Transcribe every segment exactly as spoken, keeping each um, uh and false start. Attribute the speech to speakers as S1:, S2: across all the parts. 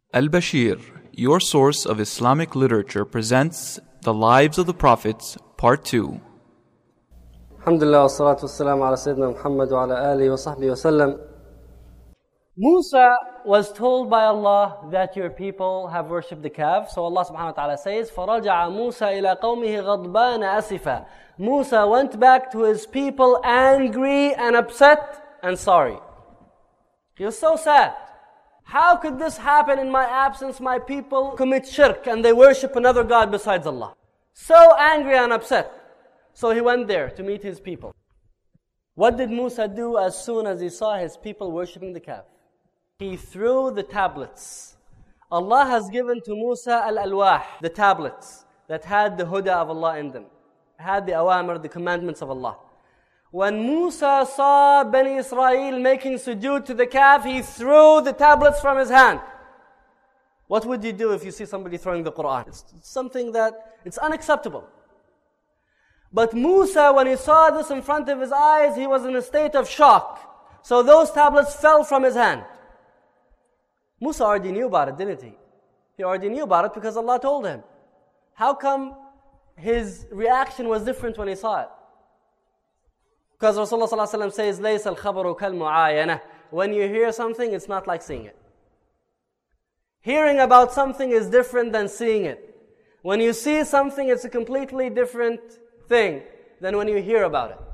S1: Al-Bashir, your source of Islamic literature, presents The Lives of the Prophets, Part two.
S2: Alhamdulillah, wassalatu wassalamu ala Sayyidina Muhammad wa ala alihi wa sahbihi wa sallam. Musa was told by Allah that your people have worshipped the calf. So Allah subhanahu wa ta'ala says, فَرَجَعَ مُوسَى إِلَىٰ قَوْمِهِ غَضْبَانَ أَسِفًا. Musa went back to his people angry and upset and sorry. He was so sad. How could this happen in my absence? My people commit shirk and they worship another God besides Allah. So angry and upset. So he went there to meet his people. What did Musa do as soon as he saw his people worshipping the calf? He threw the tablets. Allah has given to Musa al-alwah, the tablets that had the huda of Allah in them, had the awamir, the commandments of Allah. When Musa saw Bani Israel making sujood to the calf, he threw the tablets from his hand. What would you do if you see somebody throwing the Quran? It's something that, it's unacceptable. But Musa, when he saw this in front of his eyes, he was in a state of shock. So those tablets fell from his hand. Musa already knew about it, didn't he? He already knew about it because Allah told him. How come his reaction was different when he saw it? Because Rasulullah sallallahu alaihi wasallam says, لَيْسَ الْخَبَرُ كَالْمُعَايَنَةِ. When you hear something, it's not like seeing it. Hearing about something is different than seeing it. When you see something, it's a completely different thing than when you hear about it.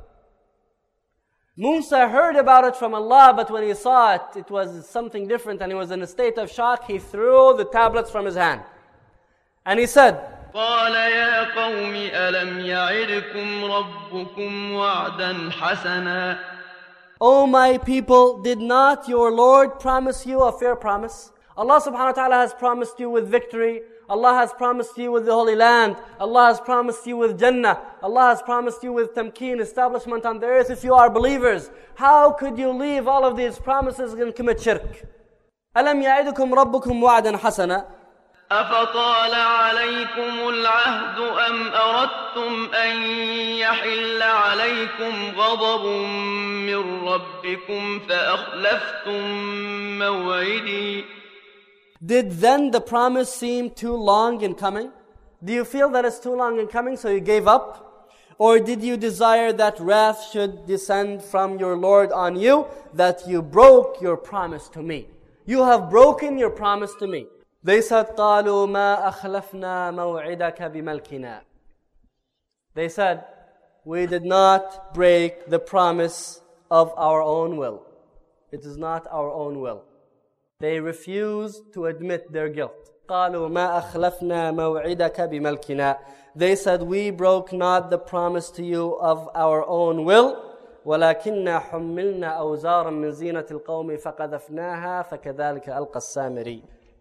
S2: Musa heard about it from Allah, but when he saw it, it was something different and he was in a state of shock. He threw the tablets from his hand. And he said,
S3: قال يا قوم ألم يعدكم ربكم وعدا حسنا.
S2: O my people, did not your Lord promise you a fair promise? Allah subhanahu wa ta'ala has promised you with victory. Allah has promised you with the Holy Land. Allah has promised you with Jannah. Allah has promised you with tamkeen, establishment on the earth if you are believers. How could you leave all of these promises and commit shirk? ألم يعدكم ربكم وعدا حسنا.
S3: أفطال عليكم العهد أم أردتم أن يحل عليكم غضب من ربكم فأخلفتم موعدي.
S2: Did then the promise seem too long in coming? Do you feel that it's too long in coming, so you gave up? Or did you desire that wrath should descend from your Lord on you, that you broke your promise to me? You have broken your promise to me. They said, قَالُوا مَا أَخْلَفْنَا مَوْعِدَكَ بِمَلْكِنَا. They said, we did not break the promise of our own will. It is not our own will. They refused to admit their guilt. قَالُوا مَا أَخْلَفْنَا مَوْعِدَكَ بِمَلْكِنَا. They said, we broke not the promise to you of our own will. وَلَكِنَّا حُمِّلْنَا أَوْزَارًا مِنْ زِينَةِ الْقَوْمِ فَقَذَفْنَاهَا فَكَذَلِكَ أَلْقَى السَّامِرِيُّ.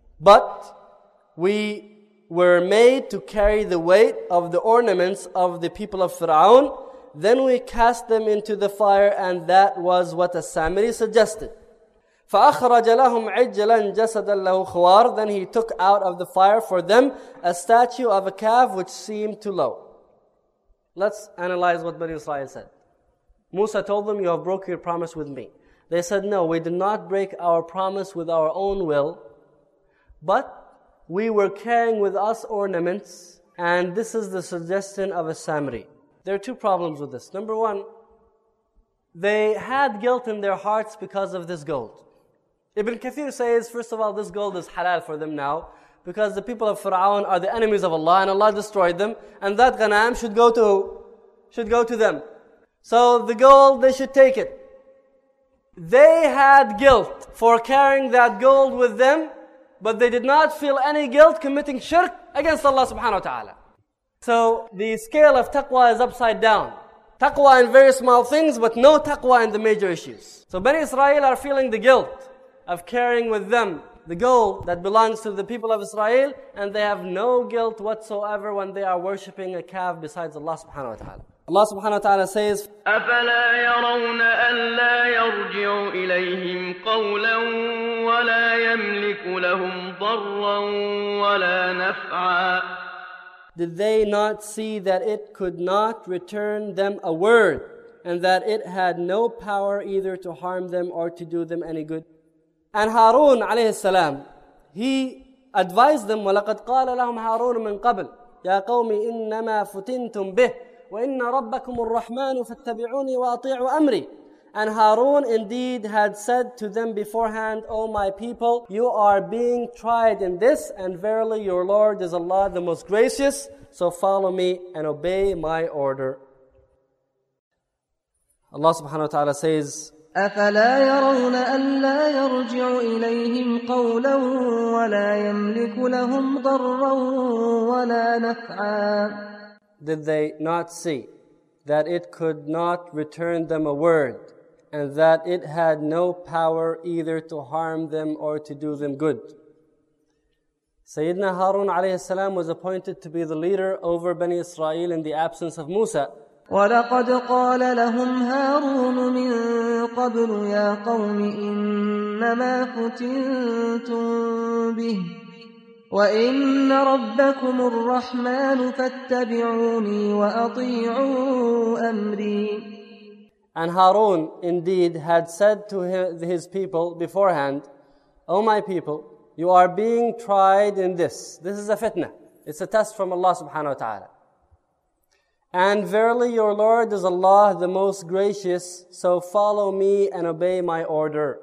S2: But we were made to carry the weight of the ornaments of the people of Fir'aun. Then we cast them into the fire, and that was what As-Samiri suggested. فَأَخْرَجَ لَهُمْ عِجْلًا جَسَدًا لَهُ خُوَارٍ. Then he took out of the fire for them a statue of a calf which seemed too low. Let's analyze what Bani Israel said. Musa told them, you have broken your promise with me. They said, no, we did not break our promise with our own will, but we were carrying with us ornaments, and this is the suggestion of a Samri. There are two problems with this. Number one, they had guilt in their hearts because of this gold. Ibn Kathir says, first of all, this gold is halal for them now, because the people of Fir'aun are the enemies of Allah, and Allah destroyed them, and that ghanam should go to who? Should go to them. So the gold, they should take it. They had guilt for carrying that gold with them, but they did not feel any guilt committing shirk against Allah subhanahu wa ta'ala. So the scale of taqwa is upside down. Taqwa in very small things, but no taqwa in the major issues. So Bani Israel are feeling the guilt of carrying with them the gold that belongs to the people of Israel, and they have no guilt whatsoever when they are worshipping a calf besides Allah subhanahu wa ta'ala. Allah subhanahu wa ta'ala says,
S3: أَفَلَا يَرَوْنَ أَلَّا يَرْجِعُ إِلَيْهِمْ قَوْلًا وَلَا يَمْلِكُ لَهُمْ ضَرًّا وَلَا نَفْعًا.
S2: Did they not see that it could not return them a word, and that it had no power either to harm them or to do them any good? And Harun alayhi salam, he advised them, وَلَقَدْ قَالَ لَهُمْ هَارُونُ مِنْ قَبْلِ يَا قَوْمِ إِنَّمَا فُتِنْتُمْ بِهِ وَإِنَّ رَبَّكُمُ الرَّحْمَنُ فَاتَّبِعُونِي وَأَطِيعُوا أَمْرِي. And Harun indeed had said to them beforehand, O my people, you are being tried in this, and verily your Lord is Allah the most gracious, so follow me and obey my order. Allah subhanahu wa ta'ala says,
S4: أَفَلَا يَرَوْنَ أَلَّا يَرْجِعُ إِلَيْهِمْ قَوْلًا وَلَا يَمْلِكُ لَهُمْ ضَرًّا وَلَا نَفْعًا.
S2: Did they not see that it could not return them a word, and that it had no power either to harm them or to do them good? Sayyidina Harun alayhi salam was appointed to be the leader over Bani Israel in the absence of Musa.
S4: وَلَقَدْ قَالَ لَهُمْ هَارُونُ مِنْ قَبْلُ يَا قَوْمِ إِنَّمَا فُتِنْتُمْ بِهِ وَإِنَّ رَبَّكُمُ الرَّحْمَنُ فَاتَّبِعُونِي وَأَطِيعُوا أَمْرِي.
S2: And Harun indeed had said to his people beforehand, O my people, you are being tried in this. This is a fitna. It's a test from Allah subhanahu wa ta'ala. And verily your Lord is Allah the most gracious, so follow me and obey my order.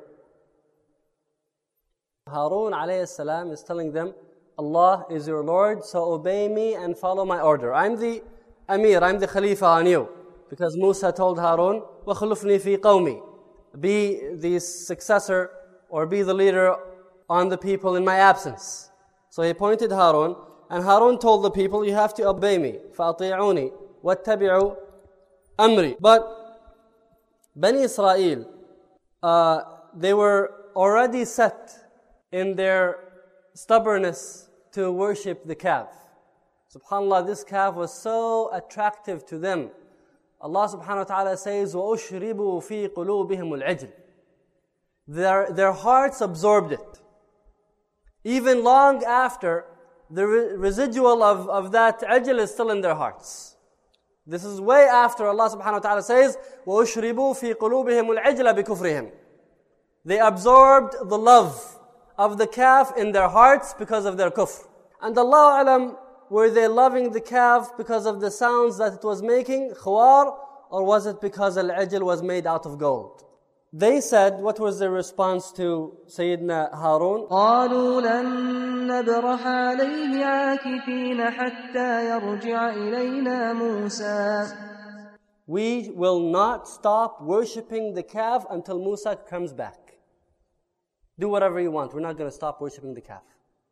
S2: Harun alayhi salam is telling them, Allah is your Lord, so obey me and follow my order. I'm the Amir, I'm the Khalifa on you. Because Musa told Harun, وَخْلُفْنِي فِي قَوْمِي, be the successor or be the leader on the people in my absence. So he appointed Harun, and Harun told the people, you have to obey me. فَأَطِيعُونِي وَاتَّبِعُوا أَمْرِي. But Bani Israel, uh, they were already set in their stubbornness to worship the calf. SubhanAllah, this calf was so attractive to them. Allah subhanahu wa ta'ala says, وَأُشْرِبُوا فِي قُلُوبِهِمُ الْعِجْلِ. Their, their hearts absorbed it. Even long after, the re- residual of, of that ajl is still in their hearts. This is way after Allah subhanahu wa ta'ala says, وَأُشْرِبُوا فِي قُلُوبِهِمُ الْعِجْلَ بِكُفْرِهِمْ. They absorbed the love of the calf in their hearts because of their kufr. And Allah alam, were they loving the calf because of the sounds that it was making, khawar, or was it because al-ajl was made out of gold? They said, what was their response to Sayyidina Harun?
S4: قَالُوا لَن نَّبْرَحَ عَلَيْهِ عَاكِفِينَ حَتَّى يَرْجِعَ إِلَيْنَا مُوسَى.
S2: We will not stop worshipping the calf until Musa comes back. Do whatever you want. We're not going to stop worshipping the calf.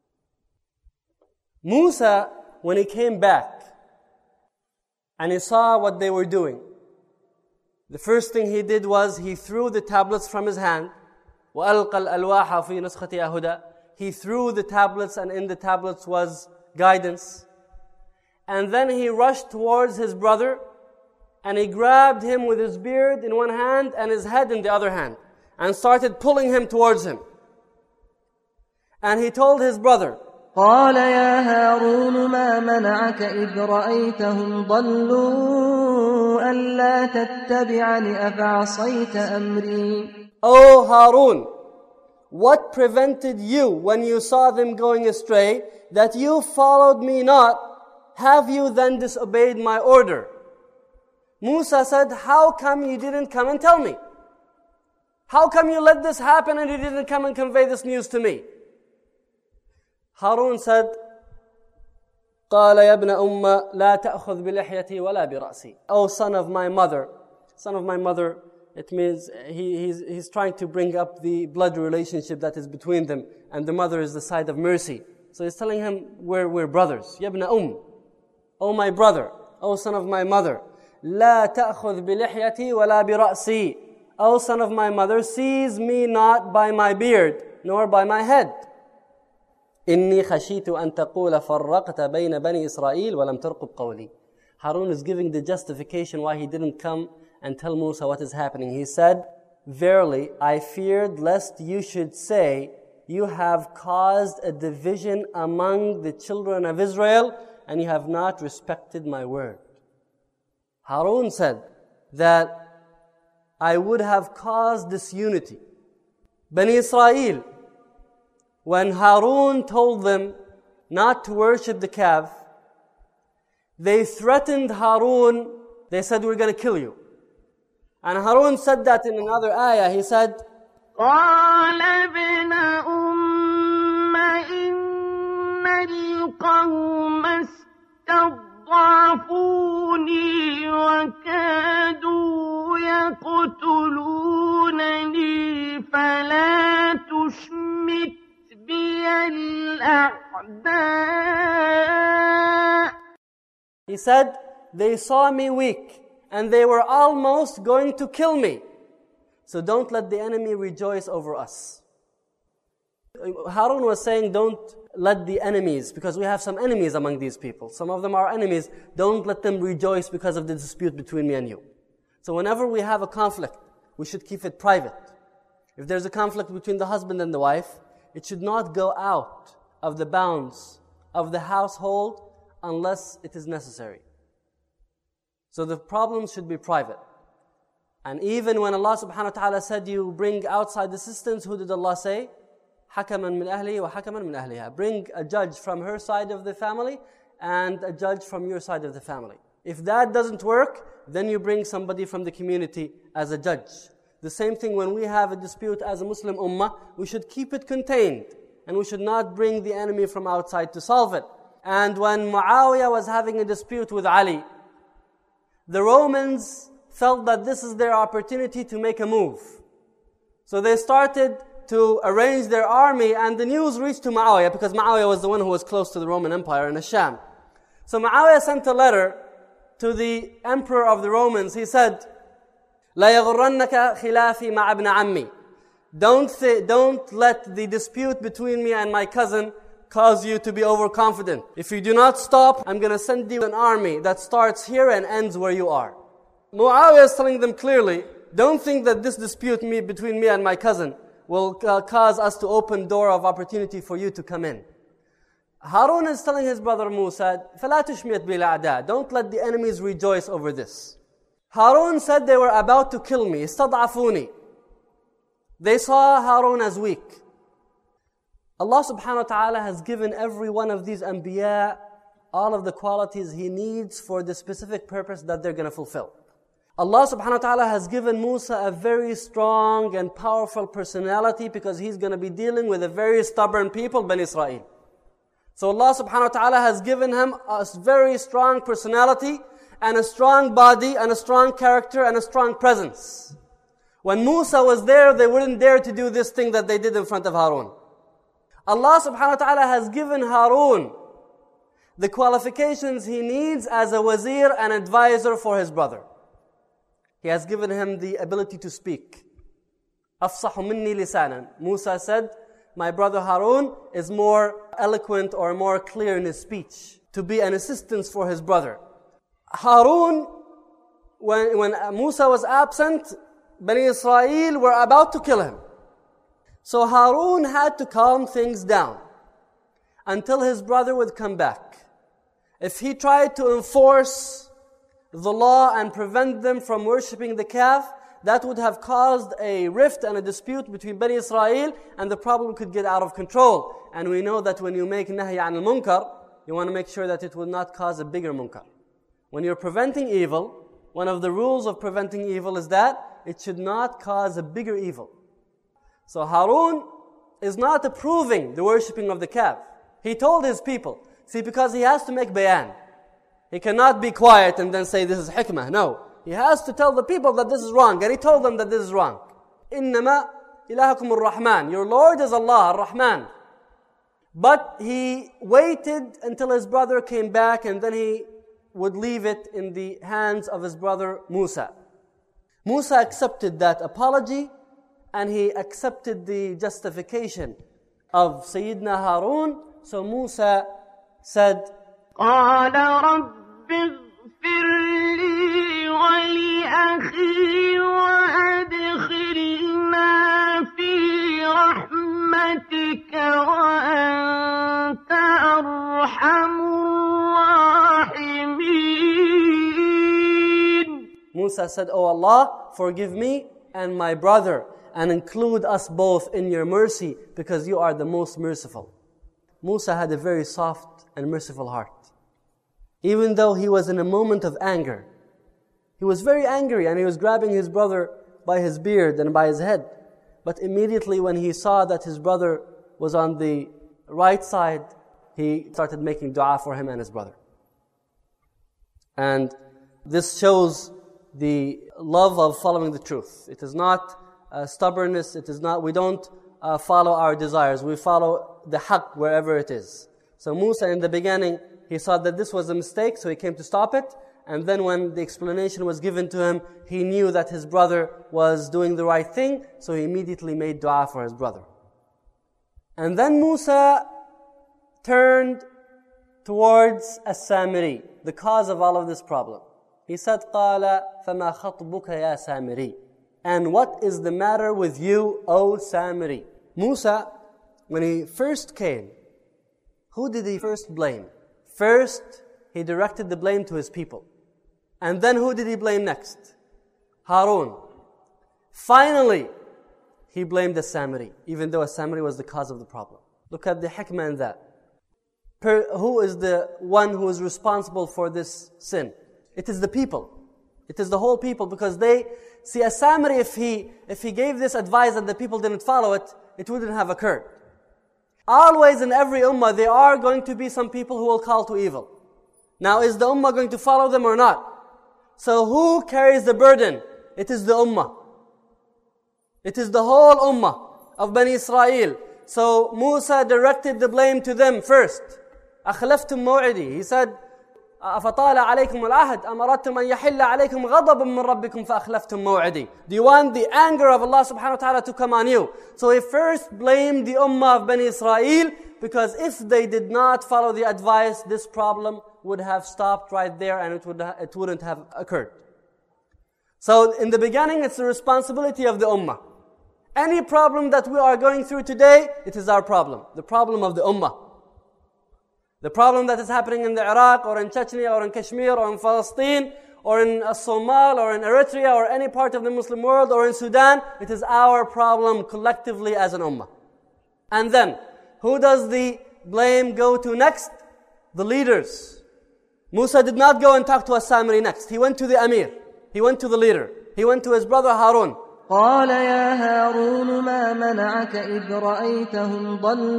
S2: Musa, when he came back and he saw what they were doing, the first thing he did was he threw the tablets from his hand. وَأَلْقَى الْأَلْوَاحَ فِي نُسْخَةِ يَهُدَى. He threw the tablets, and in the tablets was guidance. And then he rushed towards his brother and he grabbed him with his beard in one hand and his head in the other hand and started pulling him towards him. And he told his brother,
S4: قال يا هارون ما منعك إذ رأيتهم ضلوا ألا تتبعني أفعصيت أمري.
S2: O Harun, what prevented you when you saw them going astray, that you followed me not? Have you then disobeyed my order? Musa said, how come you didn't come and tell me? How come you let this happen and you didn't come and convey this news to me? Harun said, قال يا ابن أم لا تأخذ بلحيتي ولا برأسي. O son of my mother, son of my mother, it means he, he's, he's trying to bring up the blood relationship that is between them, and the mother is the side of mercy. So he's telling him, we're, we're brothers. يا ابن أم, O my brother, O son of my mother, لا تأخذ بلحيتي ولا برأسي. O son of my mother, seize me not by my beard, nor by my head. إِنِّي خَشِيتُ أَن تَقُولَ فَرَّقْتَ بَيْنَ بَنِي إِسْرَائِيلَ وَلَمْ تَرْقُبْ قَوْلِي. Harun is giving the justification why he didn't come and tell Musa what is happening. He said, verily, I feared lest you should say, you have caused a division among the children of Israel, and you have not respected my word. Harun said that I would have caused disunity. Bani Israel, when Harun told them not to worship the calf, they threatened Harun. They said, we're going to kill you. And Harun said that in another ayah. He said,
S5: قال ابن أم إن القوم استضعفوني وكادوا يقتلونني فلا تشمت بي الأعداء.
S2: He said, they saw me weak and they were almost going to kill me. So don't let the enemy rejoice over us. Harun was saying, don't let the enemies, because we have some enemies among these people. Some of them are enemies. Don't let them rejoice because of the dispute between me and you. So whenever we have a conflict, we should keep it private. If there's a conflict between the husband and the wife, it should not go out of the bounds of the household unless it is necessary. So the problem should be private. And even when Allah subhanahu wa ta'ala said you bring outside assistance, who did Allah say? حَكَمًا مِنْ أَهْلِهِ وَحَكَمًا مِنْ أَهْلِهَا. Bring a judge from her side of the family and a judge from your side of the family. If that doesn't work, then you bring somebody from the community as a judge. The same thing when we have a dispute as a Muslim ummah, we should keep it contained. And we should not bring the enemy from outside to solve it. And when Muawiyah was having a dispute with Ali, the Romans felt that this is their opportunity to make a move. So they started to arrange their army, and the news reached to Muawiyah, because Muawiyah was the one who was close to the Roman Empire in Asham. So Muawiyah sent a letter to the emperor of the Romans. He said, لا يغرنك خلافي مع ابن عمي. Don't, th- don't let the dispute between me and my cousin cause you to be overconfident. If you do not stop, I'm going to send you an army that starts here and ends where you are. Muawiyah is telling them clearly, don't think that this dispute me, between me and my cousin will uh, cause us to open door of opportunity for you to come in. Harun is telling his brother Musa, فَلَا تُشْمِيَتْ بِالْأَعْدَاءِ. Don't let the enemies rejoice over this. Harun said they were about to kill me. استضعفوني. They saw Harun as weak. Allah subhanahu wa ta'ala has given every one of these anbiya all of the qualities He needs for the specific purpose that they're going to fulfill. Allah subhanahu wa ta'ala has given Musa a very strong and powerful personality because he's going to be dealing with a very stubborn people, Bani Israel. So Allah subhanahu wa ta'ala has given him a very strong personality and a strong body and a strong character and a strong presence. When Musa was there, they wouldn't dare to do this thing that they did in front of Harun. Allah subhanahu wa ta'ala has given Harun the qualifications he needs as a wazir and advisor for his brother. He has given him the ability to speak. أَفْصَحُ مِنِّي لِسَانًا. Musa said, my brother Harun is more eloquent or more clear in his speech, to be an assistance for his brother. Harun, when, when Musa was absent, Bani Israel were about to kill him. So Harun had to calm things down until his brother would come back. If he tried to enforce the law and prevent them from worshipping the calf, that would have caused a rift and a dispute between Bani Israel, and the problem could get out of control. And we know that when you make nahy an al-munkar, you want to make sure that it will not cause a bigger munkar. When you're preventing evil, one of the rules of preventing evil is that it should not cause a bigger evil. So Harun is not approving the worshipping of the calf. He told his people, see, because he has to make bayan. He cannot be quiet and then say this is hikmah. No. He has to tell the people that this is wrong. And he told them that this is wrong. إِنَّمَا إِلَهَكُمُ الرَّحْمَنِ. Your Lord is Allah, Ar-Rahman. But he waited until his brother came back, and then he would leave it in the hands of his brother Musa. Musa accepted that apology, and he accepted the justification of Sayyidina Harun. So Musa said,
S5: قال رب اغفر لي ولأخي وأدخلنا في رحمتك وأنت أرحم الراحمين.
S2: Musa said, Oh Allah, forgive me and my brother, and include us both in your mercy because you are the most merciful. Musa had a very soft and merciful heart. Even though he was in a moment of anger, he was very angry and he was grabbing his brother by his beard and by his head. But immediately when he saw that his brother was on the right side, he started making dua for him and his brother. And this shows the love of following the truth. It is not uh, stubbornness, it is not, we don't uh, follow our desires, we follow the haqq wherever it is. So Musa in the beginning, he saw that this was a mistake, so he came to stop it. And then when the explanation was given to him, he knew that his brother was doing the right thing, so he immediately made dua for his brother. And then Musa turned towards As-Samiri, the cause of all of this problem. He said, قَالَ فَمَا خَطْبُكَ يَا سَامِرِي. And what is the matter with you, O Samiri? Musa, when he first came, who did he first blame? First, he directed the blame to his people. And then who did he blame next? Harun. Finally, he blamed the Samiri, even though As-Samiri was the cause of the problem. Look at the hikmah in that. Per, who is the one who is responsible for this sin? It is the people. It is the whole people, because they see As-Samiri, if he if he gave this advice and the people didn't follow it, it wouldn't have occurred. Always in every ummah, there are going to be some people who will call to evil. Now, is the ummah going to follow them or not? So who carries the burden? It is the ummah. It is the whole ummah of Bani Israel. So Musa directed the blame to them first. أخلفتم موعدي. He said, أفطال عليكم العهد أم أردتم أن يحل عليكم غضب من ربكم فأخلفتم موعدي. Do you want the anger of Allah subhanahu wa ta'ala to come on you? So he first blamed the ummah of Bani Israel, because if they did not follow the advice, this problem would have stopped right there and it would it wouldn't have occurred. So in the beginning, it's the responsibility of the ummah. Any problem that we are going through today, it is our problem. The problem of the ummah. The problem that is happening in the Iraq or in Chechnya or in Kashmir or in Palestine or in Somal or in Eritrea or any part of the Muslim world or in Sudan, it is our problem collectively as an ummah. And then, who does the blame go to next? The leaders. Musa did not go and talk to As-Samiri next. He went to the Amir. He went to the leader. He went to his brother Harun.
S4: قال يا هارون ما منعك إذ رأيتهم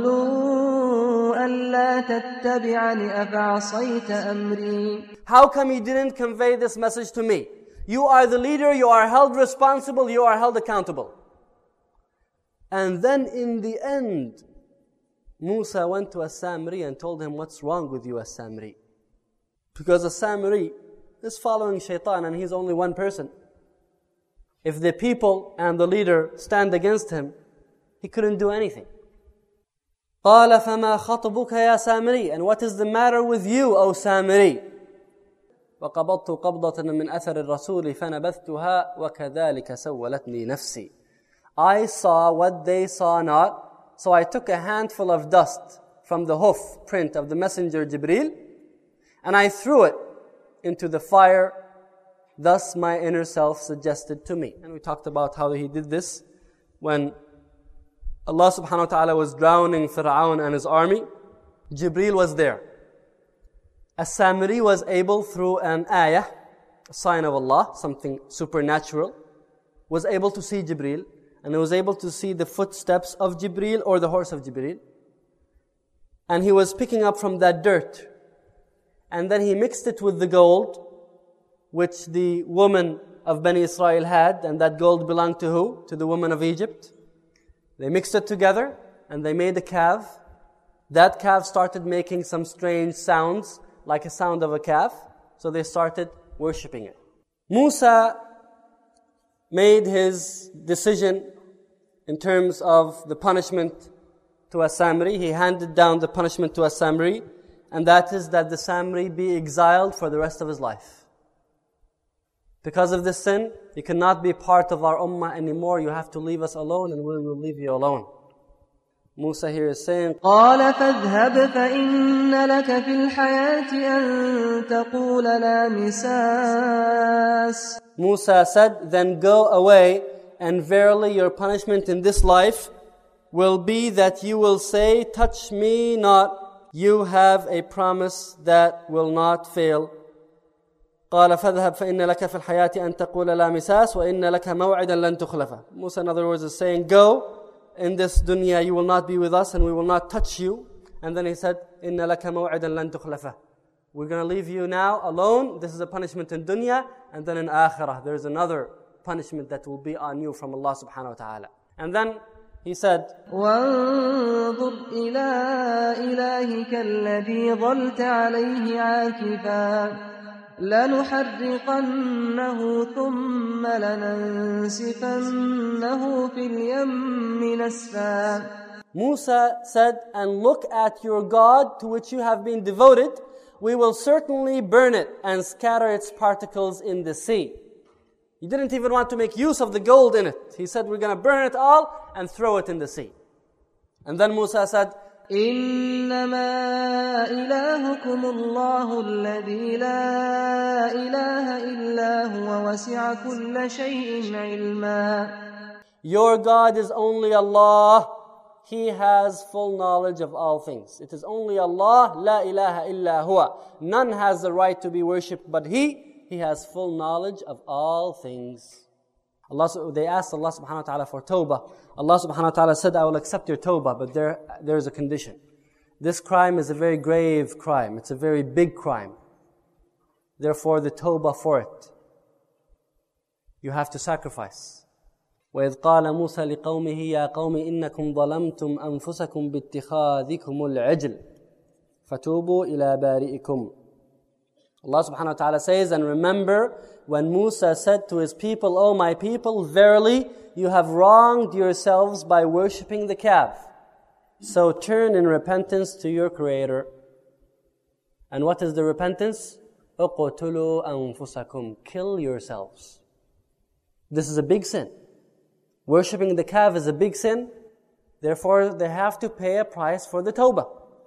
S4: ضلوا ألا تتبعني أفعصيت أمري.
S2: How come you didn't convey this message to me? You are the leader, you are held responsible, you are held accountable. And then in the end, Musa went to As-Samiri and told him, what's wrong with you, As-Samiri? Because As-Samiri is following shaitan and he's only one person. If the people and the leader stand against him, he couldn't do anything. قَالَ فَمَا خَطْبُكَ يَا سَامِرِي. And what is the matter with you, O Samiri? وَقَبَضْتُ قَبْضَةً مِنْ أَثَرِ الرَّسُولِ فَنَبَذْتُهَا وَكَذَلِكَ سَوَّلَتْنِي نَفْسِي. I saw what they saw not, so I took a handful of dust from the hoof print of the messenger Jibreel, and I threw it into the fire. Thus my inner self suggested to me. And we talked about how he did this when Allah subhanahu wa ta'ala was drowning Fir'aun and his army. Jibreel was there. As-Samiri was able, through an ayah, a sign of Allah, something supernatural, was able to see Jibreel, and he was able to see the footsteps of Jibreel or the horse of Jibreel. And he was picking up from that dirt. And then he mixed it with the gold, which the woman of Bani Israel had, and that gold belonged to who? To the woman of Egypt. They mixed it together, and they made a calf. That calf started making some strange sounds, like a sound of a calf. So they started worshipping it. Musa made his decision in terms of the punishment to As-Samiri. He handed down the punishment to As-Samiri, and that is that the Samiri be exiled for the rest of his life. Because of this sin, you cannot be part of our ummah anymore. You have to leave us alone, and we will leave you alone. Musa here is saying,
S4: قال فاذهب فإن لك في الحياة أن تقول لا مساس.
S2: Musa said, then go away, and verily your punishment in this life will be that you will say, touch me not. You have a promise that will not fail. قال فاذهب فإن لك في الحياة أن تقول لا مساس وإن لك موعدا لن تخلفه. Musa, in other words, is saying, go, in this dunya you will not be with us and we will not touch you. And then he said, إن لك موعدا لن تخلفه. We're going to leave you now alone. This is a punishment in dunya. And then in akhirah, there's another punishment that will be on you from Allah subhanahu wa ta'ala. And then he said,
S4: وانظر إلى إلهك الذي ظلت عليه عاكفا لنحرقنه ثم لننسفنه في اليم نسفا.
S2: Musa said, and look at your God to which you have been devoted. We will certainly burn it and scatter its particles in the sea. He didn't even want to make use of the gold in it. He said, we're going to burn it all and throw it in the sea. And then Musa said,
S4: إنما إلهكم الله الذي لا إله إلا هو وسع كل شيء علما.
S2: Your God is only Allah. He has full knowledge of all things. It is only Allah, la ilaha illa huwa. None has the right to be worshipped but He. He has full knowledge of all things. Allah, they asked Allah subhanahu wa ta'ala for tawbah. Allah subhanahu wa ta'ala said, I will accept your tawbah, but there, there is a condition. This crime is a very grave crime. It's a very big crime. Therefore, the tawbah for it, you have to sacrifice. وَإِذْ قَالَ مُوسَى لِقَوْمِهِ يَا قَوْمِ إِنَّكُمْ ظَلَمْتُمْ أَنفُسَكُمْ بِاتِّخَاذِكُمُ الْعِجْلِ فَتُوبُوا إِلَى بَارِئِكُمْ. Allah subhanahu wa ta'ala says, and remember when Musa said to his people, O my people, verily you have wronged yourselves by worshipping the calf. So turn in repentance to your Creator. And what is the repentance? اقتلوا أنفسكم. Kill yourselves. This is a big sin. Worshipping the calf is a big sin. Therefore, they have to pay a price for the tawbah.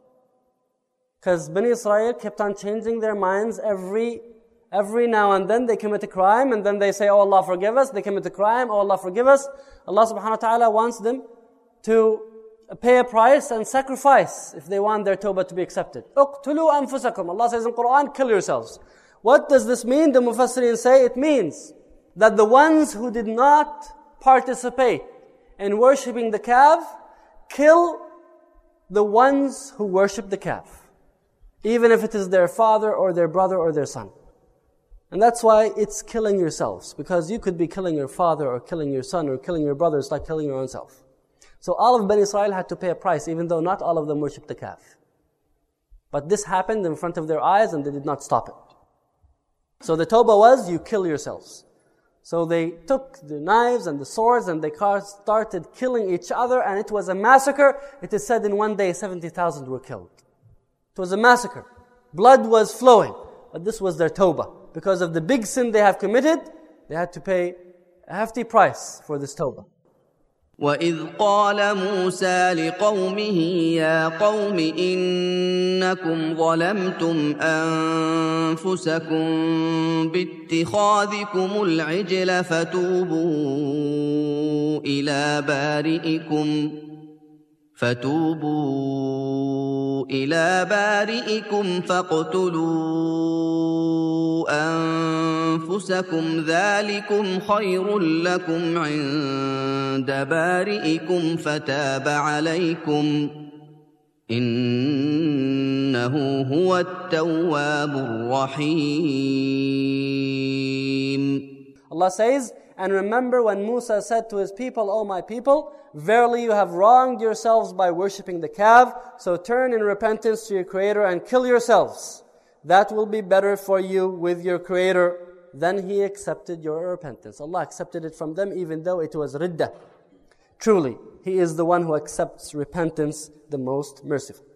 S2: Because Bani Israel kept on changing their minds every every now and then. They commit a crime and then they say, Oh Allah forgive us. They commit a crime, Oh Allah forgive us. Allah subhanahu wa ta'ala wants them to pay a price and sacrifice if they want their tawbah to be accepted. اقتلوا أنفسكم. Allah says in Quran, kill yourselves. What does this mean? The Mufassirin say it means that the ones who did not participate in worshipping the calf, kill the ones who worship the calf. Even if it is their father or their brother or their son. And that's why it's killing yourselves. Because you could be killing your father or killing your son or killing your brother. It's like killing your own self. So all of Bani Israel had to pay a price, even though not all of them worshipped the calf. But this happened in front of their eyes and they did not stop it. So the tawbah was, you kill yourselves. So they took the knives and the swords and they started killing each other, and it was a massacre. It is said in one day seventy thousand were killed. It was a massacre. Blood was flowing. But this was their tawbah. Because of the big sin they have committed, they had to pay a hefty price for this tawbah.
S6: وَإِذْ قَالَ مُوسَى لِقَوْمِهِ يَا قَوْمِ إِنَّكُمْ ظَلَمْتُمْ أَنفُسَكُمْ بِاتِّخَاذِكُمُ الْعِجْلَ فَتُوبُوا إِلَى بَارِئِكُمْ فتوبوا إلى بارئكم فاقتلوا أنفسكم ذلكم خير لكم عند بارئكم فتاب عليكم إنه هو التواب الرحيم.
S2: Allah says, and remember when Musa said to his people, O my people, verily you have wronged yourselves by worshipping the calf, so turn in repentance to your Creator and kill yourselves. That will be better for you with your Creator. Then He accepted your repentance. Allah accepted it from them even though it was riddah. Truly, He is the one who accepts repentance, the most merciful.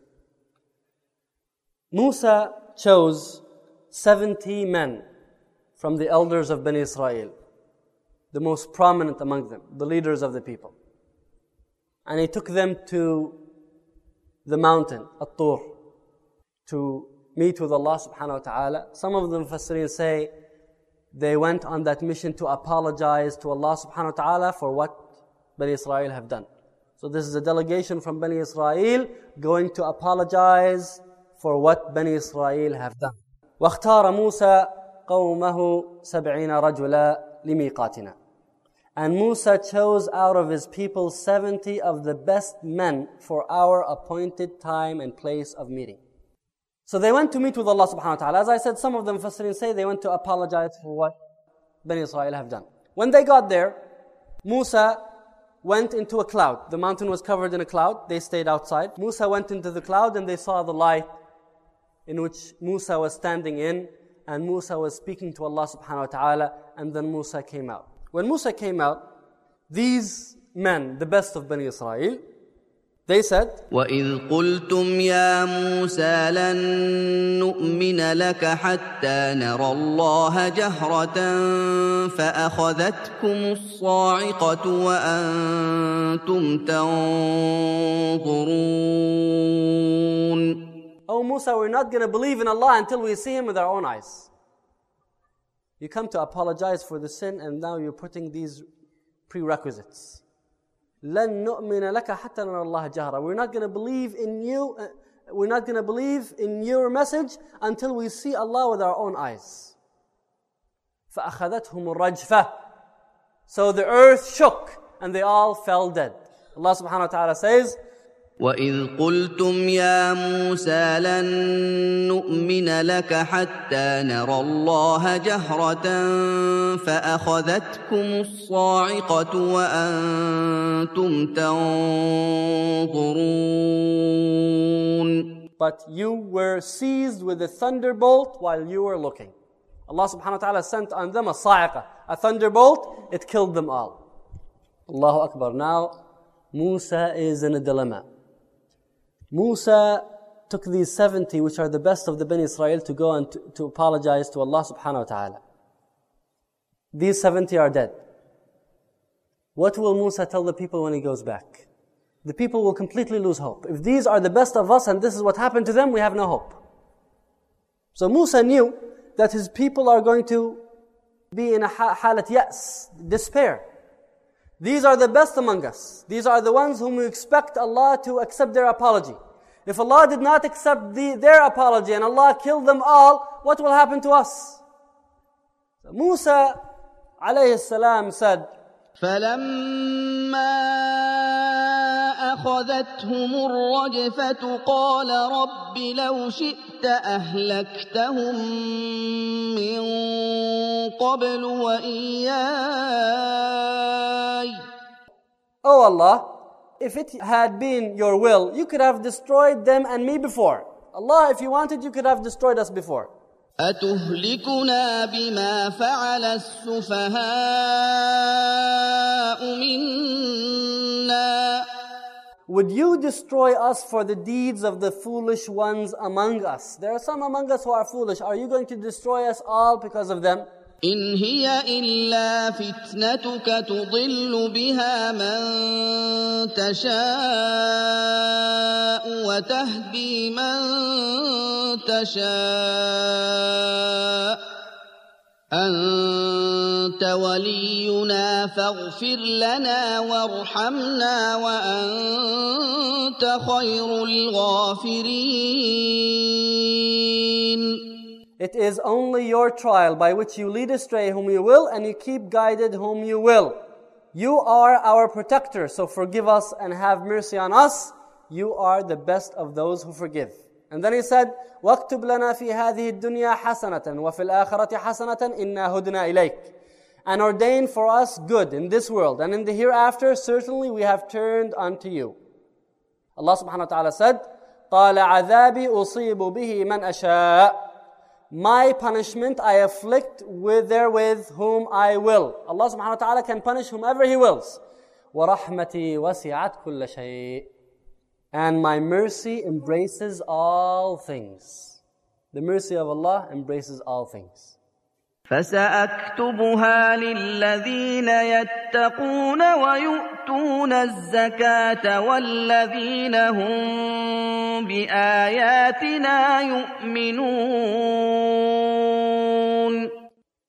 S2: Musa chose seventy men from the elders of Bani Israel, the most prominent among them, the leaders of the people. And he took them to the mountain, At-Tur, to meet with Allah subhanahu wa ta'ala. Some of the Mufassirin say they went on that mission to apologize to Allah subhanahu wa ta'ala for what Bani Israel have done. So this is a delegation from Bani Israel going to apologize for what Bani Israel have done. وَاخْتَارَ مُوسَى قَوْمَهُ سَبْعِينَ رَجُلًا لِمِيقَاتِنَا. And Musa chose out of his people seventy of the best men for our appointed time and place of meeting. So they went to meet with Allah subhanahu wa ta'ala. As I said, some of the Mufassirin say they went to apologize for what Bani Israel have done. When they got there, Musa went into a cloud. The mountain was covered in a cloud. They stayed outside. Musa went into the cloud and they saw the light in which Musa was standing in, and Musa was speaking to Allah subhanahu wa ta'ala, and then Musa came out. When Musa came out, these men, the best of Bani Israel, they said,
S6: وَإِذْ قُلْتُمْ يَا مُوسَى لَن نُؤْمِنَ لَكَ حَتَّى نَرَى اللَّهَ جَهْرَةً فَأَخَذَتْكُمُ الصَّاعِقَةُ وَأَنْتُمْ تَنْظُرُونَ.
S2: Oh Musa, we're not going to believe in Allah until we see Him with our own eyes. You come to apologize for the sin and now you're putting these prerequisites. لَن نُؤْمِنَ لَكَ حَتَّى نَرَى اللَّهَ جَهْرًا. We're not going to believe in you, uh, we're not going to believe in your message until we see Allah with our own eyes. فَأَخَذَتْهُمُ الرَّجْفَةُ. So the earth shook and they all fell dead. Allah subhanahu wa ta'ala says,
S6: وَإِذْ قُلْتُمْ يَا مُوسَى لَن نُؤْمِنَ لَكَ حَتَّى نَرَى اللَّهَ جَهْرَةً فَأَخَذَتْكُمُ الصَّاعِقَةُ وَأَنْتُمْ تَنْظُرُونَ.
S2: But you were seized with a thunderbolt while you were looking. Allah subhanahu wa ta'ala sent on them a sa'iqah, a thunderbolt, it killed them all. Allahu Akbar. Now, Musa is in a dilemma. Musa took these seventy, which are the best of the Bani Israel, to go and to, to apologize to Allah subhanahu wa ta'ala. These seventy are dead. What will Musa tell the people when he goes back? The people will completely lose hope. If these are the best of us and this is what happened to them, we have no hope. So Musa knew that his people are going to be in a halat yas, despair. These are the best among us. These are the ones whom we expect Allah to accept their apology. If Allah did not accept the, their apology and Allah killed them all, what will happen to us? So Musa alayhi salam said,
S6: فَلَمَّا أَخَذَتْهُمُ الرَّجْفَةُ قَالَ رَبِّ لَوْ شِئْتَ أَهْلَكْتَهُم مِّن قَبْلُ وَإِيَّايَ.
S2: Oh Allah, if it had been your will, you could have destroyed them and me before. Allah, if you wanted, you could have destroyed us before.
S6: أَتُهْلِكُنَا بِمَا فَعَلَ السُّفَهَاءُ مِنَّا.
S2: Would you destroy us for the deeds of the foolish ones among us? There are some among us who are foolish. Are you going to destroy us all because of them?
S6: إِنْ هِيَ إِلَّا فِتْنَتُكَ تُضِلُّ بِهَا مَنْ تَشَاءُ وَتَهْدِي مَنْ تَشَاءُ أَنْتَ وَلِيُّنَا فَاغْفِرْ لَنَا وَارْحَمْنَا وَأَنْتَ خَيْرُ الْغَافِرِينَ.
S2: It is only your trial by which you lead astray whom you will and you keep guided whom you will. You are our protector, so forgive us and have mercy on us. You are the best of those who forgive. And then he said, وَاكْتُبْ لَنَا فِي هَذِهِ الدُّنْيَا حَسَنَةً وَفِي الْآخِرَةِ حَسَنَةً إِنَّا هُدْنَا إِلَيْكَ. And ordain for us good in this world and in the hereafter, certainly we have turned unto you. Allah subhanahu wa ta'ala said, قَالَ عَذَابِي أُصِيبُ بِهِ مَنْ أَشَاءُ. My punishment I afflict with therewith whom I will. Allah subhanahu wa ta'ala can punish whomever He wills. وَرَحْمَتِي وَسِعَتْ كُلَّ شَيْءٍ. And my mercy embraces all things. The mercy of Allah embraces all things.
S5: فسأكتبها للذين يتقون ويؤتون الزكاة والذين هم بآياتنا يؤمنون.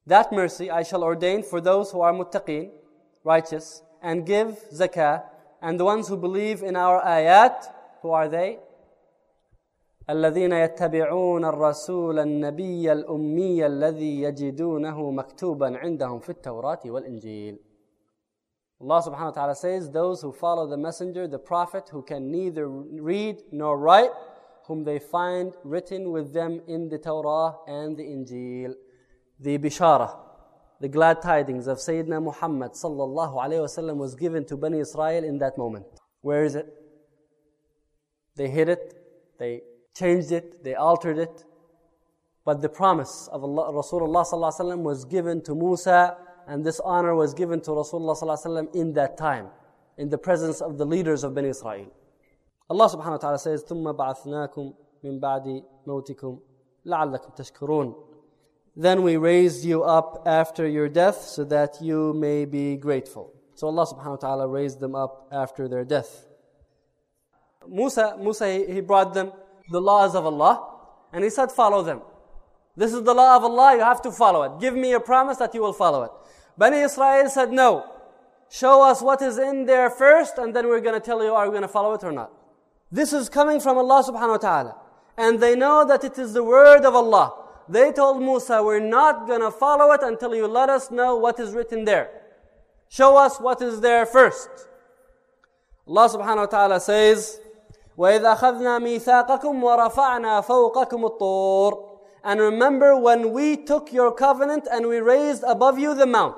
S2: that mercy I shall ordain for those who are muttaqeen, righteous, and give zakah, and the ones who believe in our ayat. Who are they? الذين يتبعون الرسول النبي الأمي الذي يجدونه مكتوبا عندهم في التوراة والإنجيل. Allah subhanahu wa ta'ala says, those who follow the messenger, the prophet, who can neither read nor write, whom they find written with them in the Torah and the Injil. The Bishara, the glad tidings of Sayyidina Muhammad sallallahu alayhi wa sallam was given to Bani Israel in that moment. Where is it? They hid it, they changed it, they altered it. But the promise of Allah, Rasulullah sallallahu alayhi wa sallam was given to Musa, and this honor was given to Rasulullah sallallahu alayhi wa sallam in that time, in the presence of the leaders of Bani Israel. Allah subhanahu wa ta'ala says, ثُمَّ بَعَثْنَاكُمْ مِنْ بَعْدِ مَوْتِكُمْ لَعَلَّكُمْ تَشْكُرُونَ. Then we raised you up after your death so that you may be grateful. So Allah subhanahu wa ta'ala raised them up after their death. Musa, Musa he, he brought them the laws of Allah, and he said, follow them. This is the law of Allah, you have to follow it. Give me a promise that you will follow it. Bani Israel said, no. Show us what is in there first, and then we're going to tell you, are we going to follow it or not? This is coming from Allah subhanahu wa ta'ala. And they know that it is the word of Allah. They told Musa, we're not going to follow it until you let us know what is written there. Show us what is there first. Allah subhanahu wa ta'ala says, وَإِذْ أَخَذْنَا مِيثَاقَكُمْ وَرَفَعْنَا فَوْقَكُمُ الطُّورِ. And remember when we took your covenant and we raised above you the mount.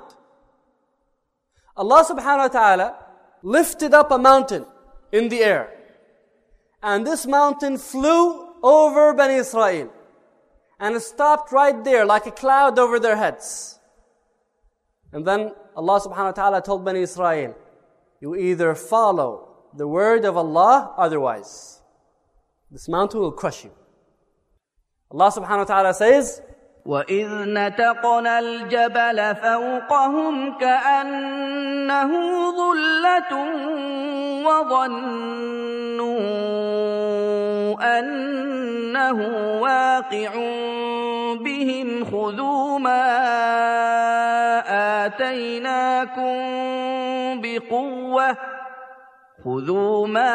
S2: Allah subhanahu wa ta'ala lifted up a mountain in the air. And this mountain flew over Bani Israel. And it stopped right there like a cloud over their heads. And then Allah subhanahu wa ta'ala told Bani Israel, you either follow the word of Allah, otherwise this mountain will crush you. Allah subhanahu wa ta'ala says,
S5: وَإِذْ نَتَقْنَا الْجَبَلَ فَوْقَهُمْ كَأَنَّهُ ظُلَّةٌ وَظَنُّوا أَنَّهُ واقع بهم خذوا ما آتيناكم بقوة خذوا ما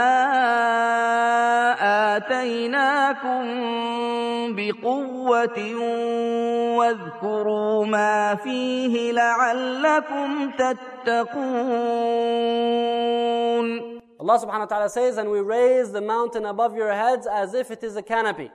S5: آتيناكم بقوة واذكروا ما فيه لعلكم تتقون.
S2: Allah subhanahu wa ta'ala says, and we raise the mountain above your heads as if it is a canopy.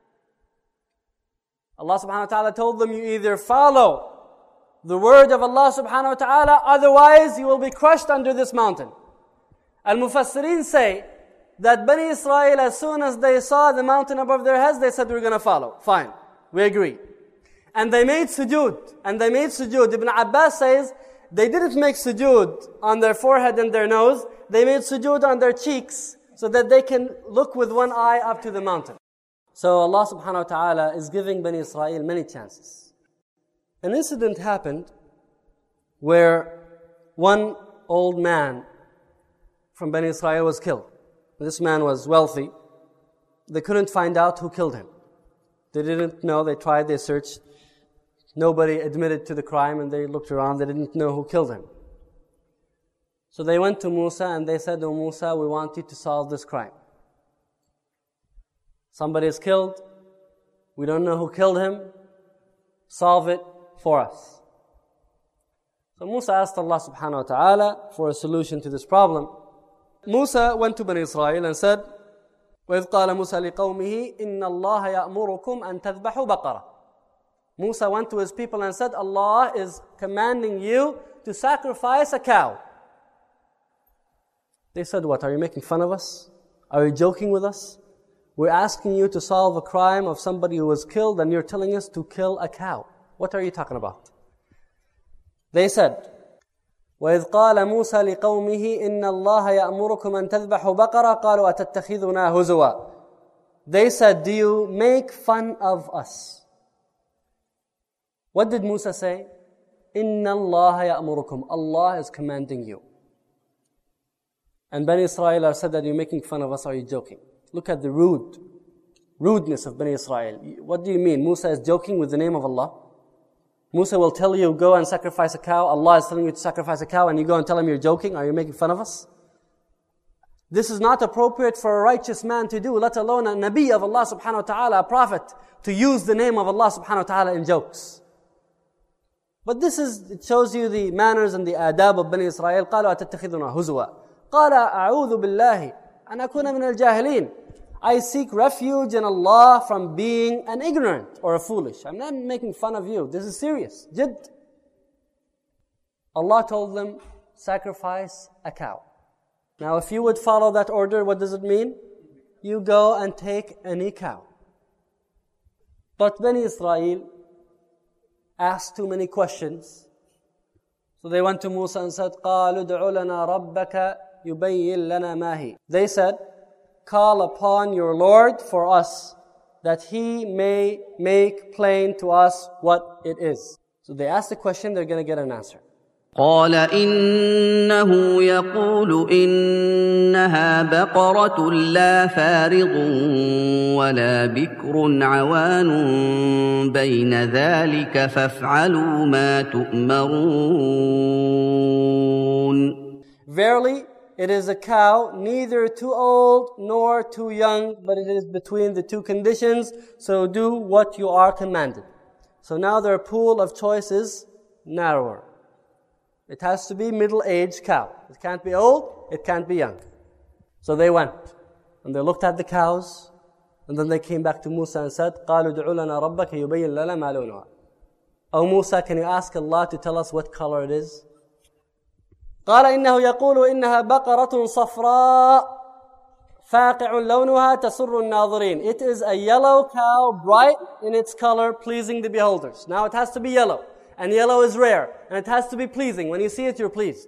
S2: Allah subhanahu wa ta'ala told them, you either follow the word of Allah subhanahu wa ta'ala, otherwise you will be crushed under this mountain. Al-Mufassirin say that Bani Israel, as soon as they saw the mountain above their heads, they said, we're going to follow. Fine, we agree. And they made sujood, and they made sujood. Ibn Abbas says, they didn't make sujood on their forehead and their nose, they made sujood on their cheeks, so that they can look with one eye up to the mountain. So Allah subhanahu wa ta'ala is giving Bani Israel many chances. An incident happened where one old man from Bani Israel was killed. This man was wealthy. They couldn't find out who killed him. They didn't know, they tried, they searched. Nobody admitted to the crime, and they looked around, they didn't know who killed him. So they went to Musa and they said, oh Musa, we want you to solve this crime. Somebody is killed, we don't know who killed him, solve it for us. So Musa asked Allah subhanahu wa ta'ala for a solution to this problem. Musa went to Bani Israel and said, وَإِذْ قَالَ مُوسَى لِقَوْمِهِ إِنَّ اللَّهَ يَأْمُرُكُمْ أَن تَذْبَحُوا بَقَرَةً. Musa went to his people and said, Allah is commanding you to sacrifice a cow. They said, what, are you making fun of us? Are you joking with us? We're asking you to solve a crime of somebody who was killed, and you're telling us to kill a cow. What are you talking about? They said, وَإِذْ قَالَ مُوسَى لِقَوْمِهِ إِنَّ اللَّهَ يَأْمُرُكُمْ أَن تَذْبَحُوا بَقَرَةً قَالُوا أَتَتَّخِذُنَا هُزُوًا. They said, do you make fun of us? What did Musa say? إِنَّ اللَّهَ يَأْمُرُكُمْ. Allah is commanding you. And Bani Israel said that you're making fun of us, are you joking? Look at the rude, rudeness of Bani Israel. What do you mean? Musa is joking with the name of Allah? Musa will tell you, go and sacrifice a cow. Allah is telling you to sacrifice a cow and you go and tell him you're joking. Are you making fun of us? This is not appropriate for a righteous man to do, let alone a Nabi of Allah subhanahu wa ta'ala, a prophet, to use the name of Allah subhanahu wa ta'ala in jokes. But this is, it shows you the manners and the adab of Bani Israel. قالوا أتتخذنا هزوا قال أعوذ بالله أن أكون من الجاهلين. I seek refuge in Allah from being an ignorant or a foolish. I'm not making fun of you. This is serious. Jidd. Allah told them, sacrifice a cow. Now if you would follow that order, what does it mean? You go and take any cow. But Bani Israel asked too many questions. So they went to Musa and said, قَالُوا ادْعُ لَنَا رَبَّكَ يُبَيِّن لَنَا مَا هِي. They said, call upon your Lord for us, that He may make plain to us what it is. So they asked the question, they're going to get an answer.
S5: قال إنه يقول إنها بقرة لا فارض ولا بكر عوان بين ذلك فافعلوا ما تؤمرون.
S2: Verily, it is a cow, neither too old nor too young, but it is between the two conditions, so do what you are commanded. So now their pool of choice is narrower. It has to be middle-aged cow. It can't be old, it can't be young. So they went, and they looked at the cows, and then they came back to Musa and said, قَالُوا ادْعُ لَنَا رَبَّكَ يُبَيِّن لَنَا مَا لَوْنُهَا. O Musa, can you ask Allah to tell us what color it is? قال إنه يقول إنها بقرة صفراء فاقع لونها تسر الناظرين. It is a yellow cow, bright in its color, pleasing the beholders. Now it has to be yellow. And yellow is rare. And it has to be pleasing. When you see it, you're pleased.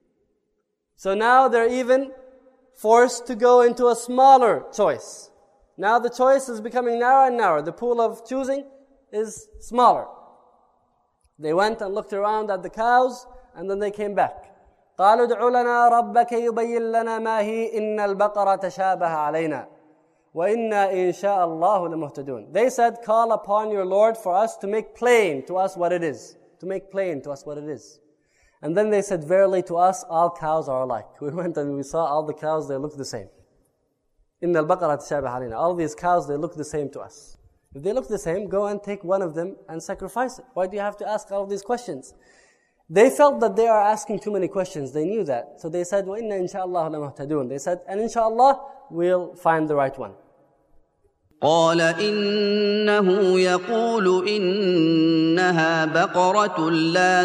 S2: So now they're even forced to go into a smaller choice. Now the choice is becoming narrower and narrower. The pool of choosing is smaller. They went and looked around at the cows, and then they came back. قالوا ادع لنا ربك يبين لنا ما هي إن البقرة تشابه علينا وإنا إن شاء الله لمهتدون. They said, call upon your Lord for us to make plain to us what it is. To make plain to us what it is. And then they said, verily to us all cows are alike. We went and we saw all the cows, they look the same. إن البقرة تشابه علينا. All these cows, they look the same to us. If they look the same, go and take one of them and sacrifice it. Why do you have to ask all of these questions? They felt that they are asking too many questions. They knew that. So they said, وَإِنَّا إِنْ شَاءَ اللَّهُ لَمُهْتَدُونَ. They said, and inshallah, we'll find the right one.
S5: قال إنه يقول إنها بقرة لا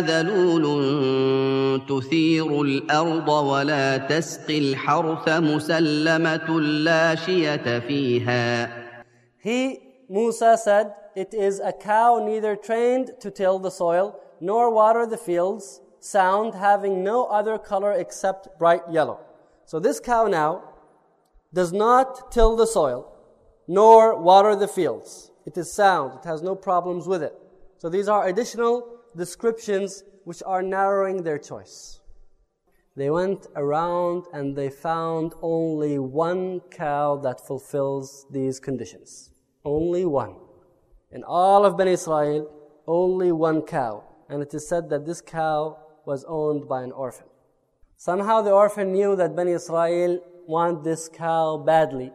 S5: ذلول تثير الأرض ولا تسقي الحرث مسلمة لا شية فيها.
S2: He, Musa, said, it is a cow neither trained to till the soil, nor water the fields, sound, having no other color except bright yellow. So this cow now does not till the soil, nor water the fields. It is sound, it has no problems with it. So these are additional descriptions which are narrowing their choice. They went around and they found only one cow that fulfills these conditions. Only one. In all of Bani Israel, only one cow. And it is said that this cow was owned by an orphan. Somehow the orphan knew that Bani Israel want this cow badly.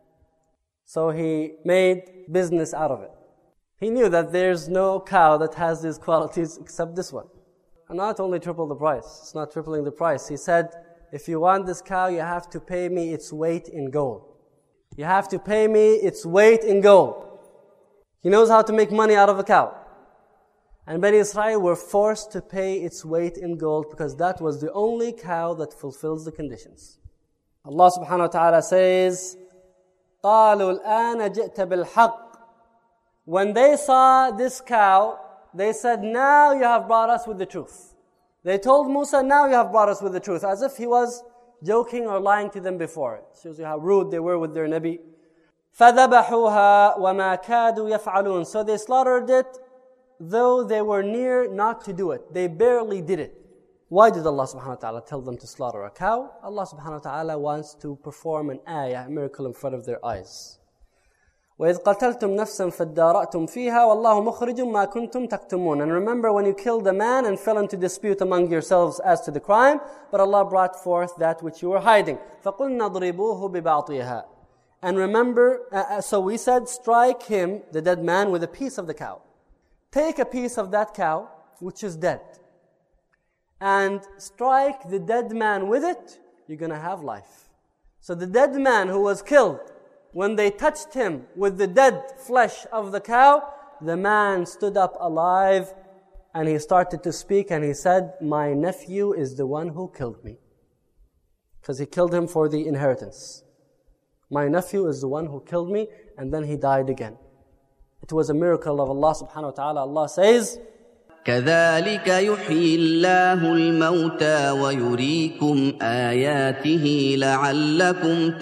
S2: So he made business out of it. He knew that there's no cow that has these qualities except this one. And not only triple the price. It's not tripling the price. He said, if you want this cow, you have to pay me its weight in gold. You have to pay me its weight in gold. He knows how to make money out of a cow. And Bani Israel were forced to pay its weight in gold because that was the only cow that fulfills the conditions. Allah subhanahu wa ta'ala says, قَالُوا الْآنَ جِئْتَ بِالْحَقِّ. When they saw this cow, they said, now you have brought us with the truth. They told Musa, now you have brought us with the truth, as if he was joking or lying to them before. It shows you how rude they were with their Nabi. فَذَبَحُوهَا وَمَا كَادُوا يَفْعَلُونَ. So they slaughtered it, though they were near not to do it. They barely did it. Why did Allah subhanahu wa ta'ala tell them to slaughter a cow? Allah subhanahu wa ta'ala wants to perform an ayah, a miracle in front of their eyes. وَإِذْ قَتَلْتُمْ نَفْسًا فَادَّارَأْتُمْ فِيهَا وَاللَّهُ مُخْرِجٌ مَا كُنْتُمْ تَكْتُمُونَ. And remember when you killed a man and fell into dispute among yourselves as to the crime, but Allah brought forth that which you were hiding. فَقُلْنَا ضْرِبُوهُ بِبَعْطِهَا. And remember, uh, so we said, strike him, the dead man, with a piece of the cow. Take a piece of that cow, which is dead, and strike the dead man with it, you're going to have life. So the dead man who was killed, when they touched him with the dead flesh of the cow, the man stood up alive and he started to speak and he said, my nephew is the one who killed me. Because he killed him for the inheritance. My nephew is the one who killed me, and then he died again. It was a miracle of Allah subhanahu wa ta'ala. Allah says,
S5: كذلك يحيي الله الموتى ويريكم آياته لعلكم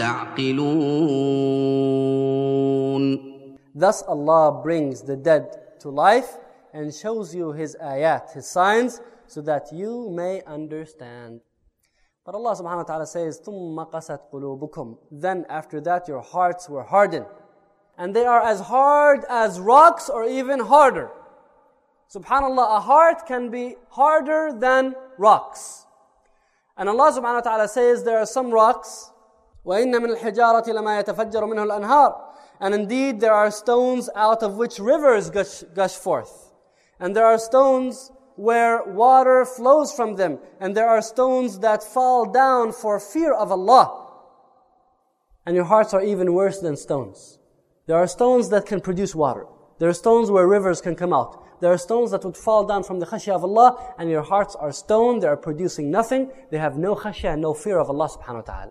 S5: تعقلون.
S2: Thus Allah brings the dead to life and shows you His ayat, His signs, so that you may understand. But Allah subhanahu wa ta'ala says, ثُمَّ قَسَتْ قُلُوبُكُمْ. Then after that your hearts were hardened. And they are as hard as rocks or even harder. SubhanAllah, a heart can be harder than rocks. And Allah subhanahu wa ta'ala says there are some rocks, وَإِنَّ مِنَ الْحِجَارَةِ لَمَا يَتَفَجَّرُ مِنْهُ الْأَنْهَارِ. And indeed there are stones out of which rivers gush, gush forth. And there are stones where water flows from them. And there are stones that fall down for fear of Allah. And your hearts are even worse than stones. There are stones that can produce water. There are stones where rivers can come out. There are stones that would fall down from the khashya of Allah, and your hearts are stone. They are producing nothing. They have no khashya and no fear of Allah subhanahu wa ta'ala.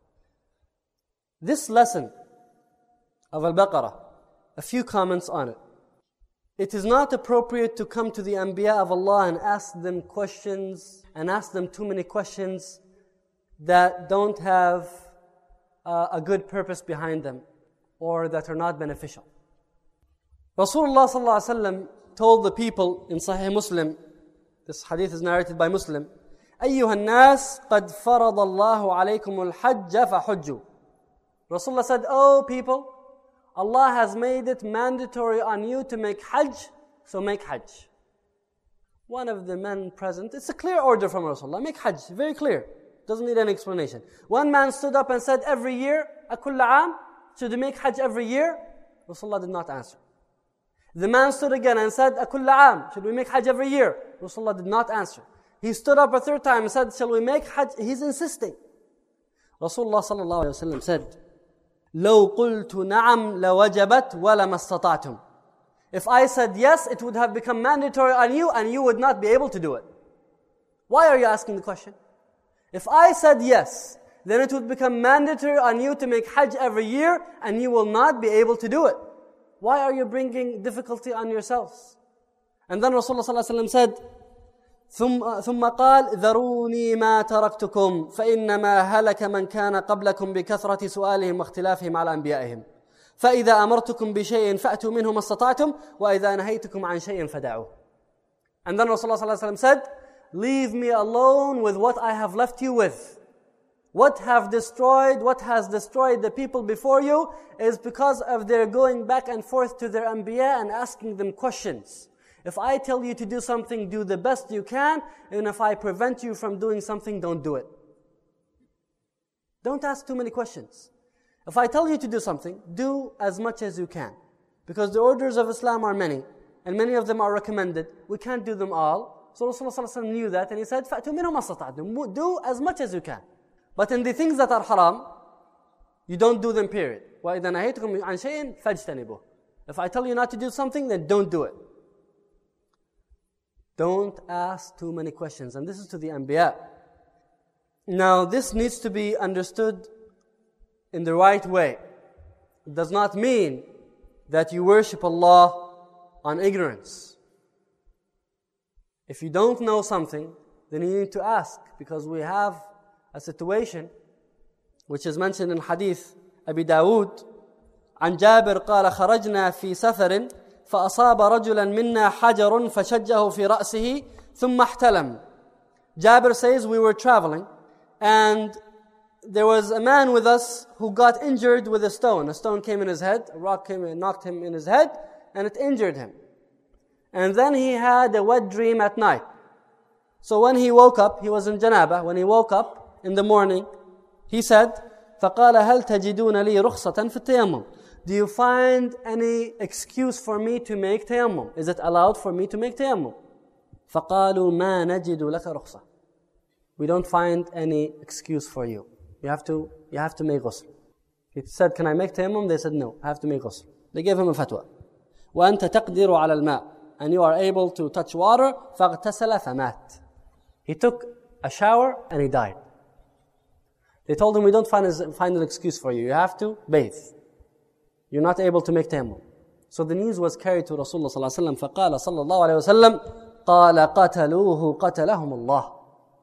S2: This lesson of Al-Baqarah, a few comments on it. It is not appropriate to come to the Anbiya of Allah and ask them questions, and ask them too many questions that don't have uh, a good purpose behind them, or that are not beneficial. Rasulullah sallallahu alaihi wasallam told the people in Sahih Muslim, this hadith is narrated by Muslim, أَيُّهَا النَّاسِ قَدْ فَرَضَ اللَّهُ عَلَيْكُمُ الْحَجَّ فَحُجُّوا. Rasulullah said, oh people, Allah has made it mandatory on you to make hajj, so make hajj. One of the men present, it's a clear order from Rasulullah, make hajj, very clear, doesn't need any explanation. One man stood up and said, every year, أَكُلَّ عَام, should we make hajj every year? Rasulullah did not answer. The man stood again and said, أَكُلَّ عَام, should we make hajj every year? Rasulullah did not answer. He stood up a third time and said, shall we make hajj? He's insisting. Rasulullah sallallahu alayhi wa sallam said, لَوْ قُلْتُ نَعَمْ لَوَجَبَتْ وَلَمَا اسْتَطَعْتُمْ. If I said yes, it would have become mandatory on you and you would not be able to do it. Why are you asking the question? If I said yes, then it would become mandatory on you to make hajj every year and you will not be able to do it. Why are you bringing difficulty on yourselves? And then Rasulullah sallallahu alaihi wasallam said, ثم ثم قال ذروني ما تركتكم فإنما هلك من كان قبلكم بكثرة سؤالهم واختلافهم على أنبيائهم فإذا أمرتكم بشيء فأتوا منه ما استطعتم وإذا نهيتكم عن شيء فدعوه. And then Rasulullah sallallahu alaihi wasallam said, leave me alone with what I have left you with. What have destroyed, what has destroyed the people before you is because of their going back and forth to their Anbiya and asking them questions. If I tell you to do something, do the best you can, and if I prevent you from doing something, don't do it. Don't ask too many questions. If I tell you to do something, do as much as you can. Because the orders of Islam are many, and many of them are recommended. We can't do them all. So Rasulullah sallallahu alaihi wasallam knew that, and he said, فَأْتُوا مِنْهُ مَا اسْتَطَعْتُمْ. Do as much as you can. But in the things that are haram, you don't do them, period. وَإِذَا نَهَيْتُكُمْ عَنْ شَيْءٍ فَاجْتَنِبُوهُ. If I tell you not to do something, then don't do it. Don't ask too many questions. And this is to the Anbiya. Now, this needs to be understood in the right way. It does not mean that you worship Allah on ignorance. If you don't know something, then you need to ask. Because we have a situation which is mentioned in Hadith Abi Dawood. عن جابر قال خرجنا في سفر فأصاب رجلا منا حجر فشجه في رأسه ثم احتلم. Jabir says we were traveling and there was a man with us who got injured with a stone. A stone came in his head, a rock came and knocked him in his head, and it injured him. And then he had a wet dream at night. So when he woke up, he was in janaba. When he woke up in the morning, he said, فَقَالَ هَلْ تَجِدُونَ لِي رُخْصَةً فِي التَّيَمُّمِ. Do you find any excuse for me to make tayammum? Is it allowed for me to make tayammum? فَقَالُوا مَا نَجِدُ لَكَ رُخْصَةً. We don't find any excuse for you. You have to, you have to make ghusl. He said, can I make tayammum? They said, no, I have to make ghusl. They gave him a fatwa. وَأَنْتَ تَقْدِرُ عَلَى الْمَاءِ. And you are able to touch water. فَاغْتَسَلَ فَمَاتٍ. He took a shower and he died. They told him, we don't find, find an excuse for you. You have to bathe. You're not able to make tayammum. So the news was carried to Rasulullah sallallahu alaihi wasallam. فقال صلى الله عليه وسلم قال قتلوه قتلهم الله.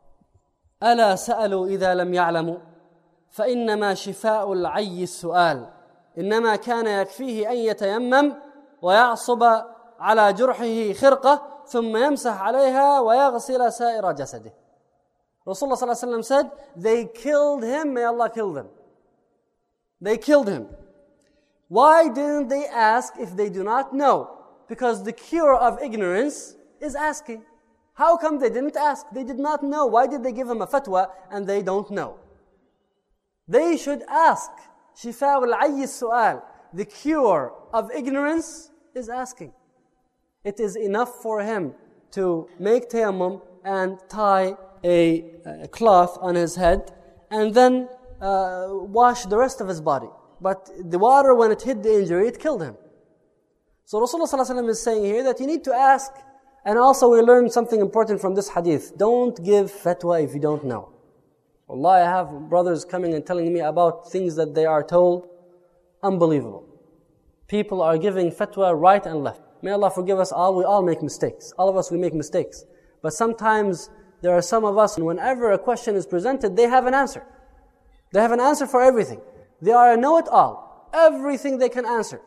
S2: ألا سألوا إذا لم يعلموا فإنما شفاء العي السؤال. إنما كان يكفيه أن يتيمم ويعصب على جرحه خرقة ثم يمسح عليها ويغسل سائر جسده. Rasulullah sallallahu alaihi wasallam said, they killed him, may Allah kill them. They killed him. Why didn't they ask if they do not know? Because the cure of ignorance is asking. How come they didn't ask? They did not know. Why did they give him a fatwa and they don't know? They should ask. شِفَاءُ الْعَيِّ السُّؤَالِ. The cure of ignorance is asking. It is enough for him to make tayammum and tie a, a cloth on his head and then uh, wash the rest of his body. But the water, when it hit the injury, it killed him. So Rasulullah sallallahu alaihi wasallam is saying here that you need to ask. And also we learn something important from this hadith. Don't give fatwa if you don't know. Allah, I have brothers coming and telling me about things that they are told. Unbelievable. People are giving fatwa right and left. May Allah forgive us all. We all make mistakes. All of us, we make mistakes. But sometimes there are some of us, and whenever a question is presented, they have an answer. They have an answer for everything. They are a know-it-all. Everything they can answer.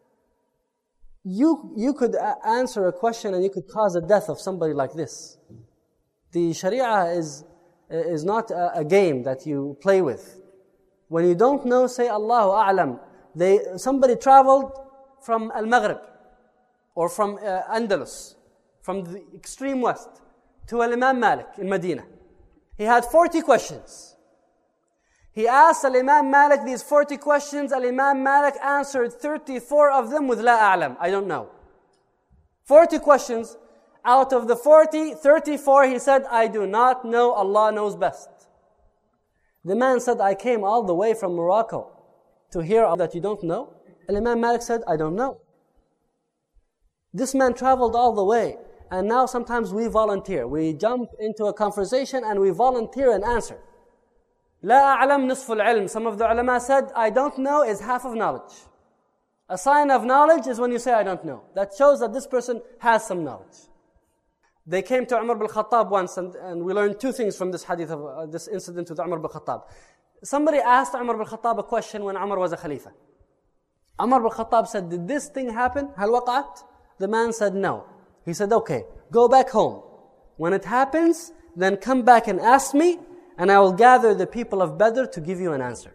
S2: You, you could answer a question and you could cause the death of somebody like this. The Sharia is, is not a, a game that you play with. When you don't know, say Allahu A'lam. They, somebody traveled from Al-Maghrib or from uh, Andalus, from the extreme west, to Al-Imam Malik in Medina. He had forty questions. He asked Al-Imam Malik these forty questions. Al-Imam Malik answered thirty-four of them with La A'lam, I don't know. forty questions. Out of the forty, thirty-four he said, I do not know, Allah knows best. The man said, I came all the way from Morocco to hear that you don't know. Al-Imam Malik said, I don't know. This man traveled all the way. And now sometimes we volunteer. We jump into a conversation and we volunteer and answer. La a'lam nisful ilm. Some of the ulama said, I don't know is half of knowledge. A sign of knowledge is when you say, I don't know. That shows that this person has some knowledge. They came to Umar bin Khattab once, and, and we learned two things from this hadith, of uh, this incident with Umar bin Khattab. Somebody asked Umar bin Khattab a question when Umar was a Khalifa. Umar bin Khattab said, did this thing happen? Hal waqa'at? The man said, no. He said, okay, go back home. When it happens, then come back and ask me, and I will gather the people of Badr to give you an answer.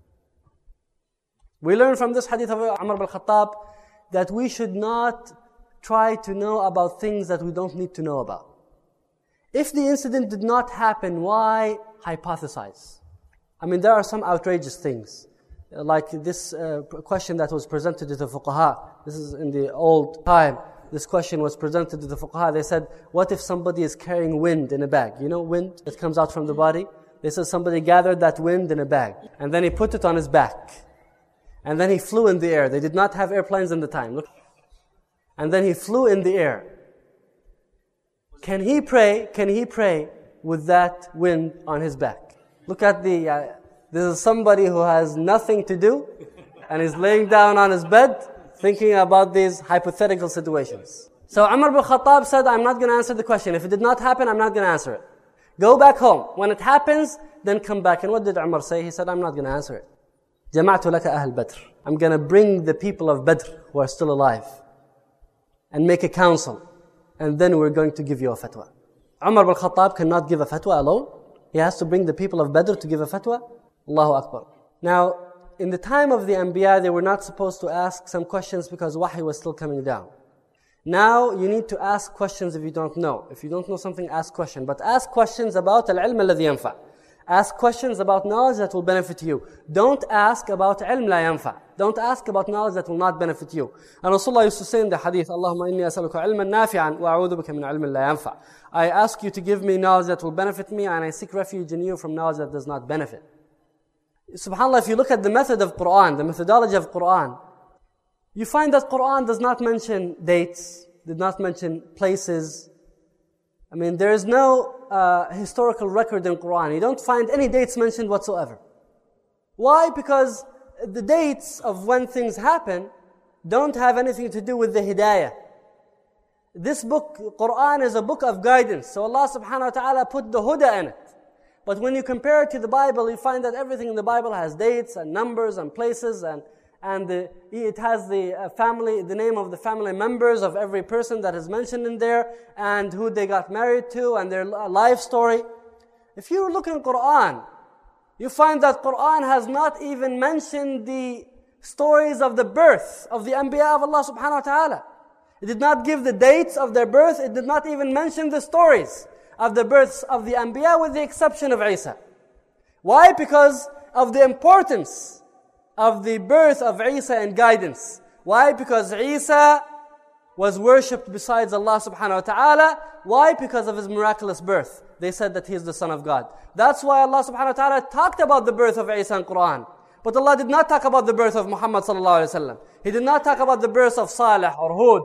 S2: We learn from this hadith of Umar bin Khattab that we should not try to know about things that we don't need to know about. If the incident did not happen, why hypothesize? I mean, there are some outrageous things. Like this uh, question that was presented to the fuqaha. This is in the old time. This question was presented to the fuqaha. They said, what if somebody is carrying wind in a bag? You know wind that comes out from the body? They said somebody gathered that wind in a bag. And then he put it on his back. And then he flew in the air. They did not have airplanes in the time. Look. And then he flew in the air. Can he pray? Can he pray with that wind on his back? Look at the, uh, this is somebody who has nothing to do and is laying down on his bed thinking about these hypothetical situations. So Umar bin Khattab said, I'm not going to answer the question. If it did not happen, I'm not going to answer it. Go back home. When it happens, then come back. And what did Umar say? He said, I'm not going to answer it. جَمَعْتُ لَكَ أَهْلَ بَدْرٍ. I'm going to bring the people of Badr who are still alive and make a council. And then we're going to give you a fatwa. Umar bin Khattab cannot give a fatwa alone. He has to bring the people of Badr to give a fatwa. Allahu Akbar. Now, in the time of the Anbiya, they were not supposed to ask some questions because wahy was still coming down. Now, you need to ask questions if you don't know. If you don't know something, ask questions. But ask questions about al-ilm alladhi yanfa'. Ask questions about knowledge that will benefit you. Don't ask about ilm la yanfa'. Don't ask about knowledge that will not benefit you. And Rasulullah used to say in the hadith, Allahumma inni as'aluka ilman nafi'an wa a'udhu bika min ilmin la yanfa'. I ask you to give me knowledge that will benefit me, and I seek refuge in you from knowledge that does not benefit. SubhanAllah, if you look at the method of Quran, the methodology of Quran, you find that Quran does not mention dates, did not mention places. I mean, there is no uh, historical record in Quran. You don't find any dates mentioned whatsoever. Why? Because the dates of when things happen don't have anything to do with the hidayah. This book, Quran, is a book of guidance. So Allah subhanahu wa ta'ala put the huda in it. But when you compare it to the Bible, you find that everything in the Bible has dates and numbers and places, and and the, it has the uh, family, the name of the family members of every person that is mentioned in there, and who they got married to, and their life story. If you look in Quran, you find that Quran has not even mentioned the stories of the birth of the Anbiya of Allah subhanahu wa ta'ala. It did not give the dates of their birth. It did not even mention the stories of the births of the Anbiya, with the exception of Isa. Why? Because of the importance of the birth of Isa and guidance. Why? Because Isa was worshipped besides Allah subhanahu wa ta'ala. Why? Because of his miraculous birth. They said that he is the Son of God. That's why Allah subhanahu wa ta'ala talked about the birth of Isa in Quran. But Allah did not talk about the birth of Muhammad sallallahu alayhi wa sallam. He did not talk about the birth of Salih or Hud